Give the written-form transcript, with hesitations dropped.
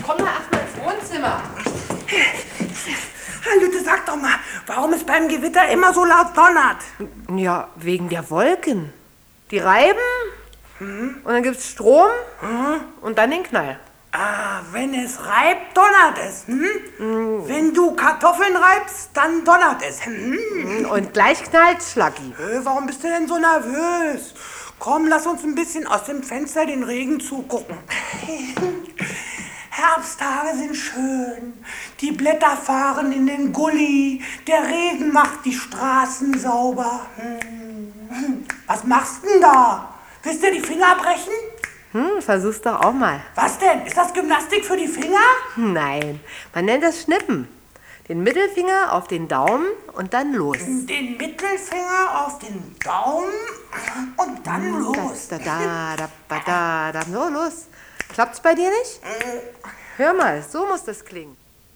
komm mal erstmal ins Wohnzimmer. Lütte, sag doch mal, warum es beim Gewitter immer so laut donnert? Ja, wegen der Wolken. Die reiben und dann gibt's Strom und dann den Knall. Ah, wenn es reibt, donnert es. Wenn du Kartoffeln reibst, dann donnert es. Und gleich knallt's, Schlacki. Warum bist du denn so nervös? Komm, lass uns ein bisschen aus dem Fenster den Regen zugucken. Herbsttage sind schön. Die Blätter fahren in den Gully. Der Regen macht die Straßen sauber. Was machst denn da? Willst du die Finger brechen? Versuch's doch auch mal. Was denn? Ist das Gymnastik für die Finger? Nein, man nennt das Schnippen. Den Mittelfinger auf den Daumen und dann los. Den Mittelfinger auf den Daumen und dann los. So, los. Klappt's bei dir nicht? Hör mal, so muss das klingen.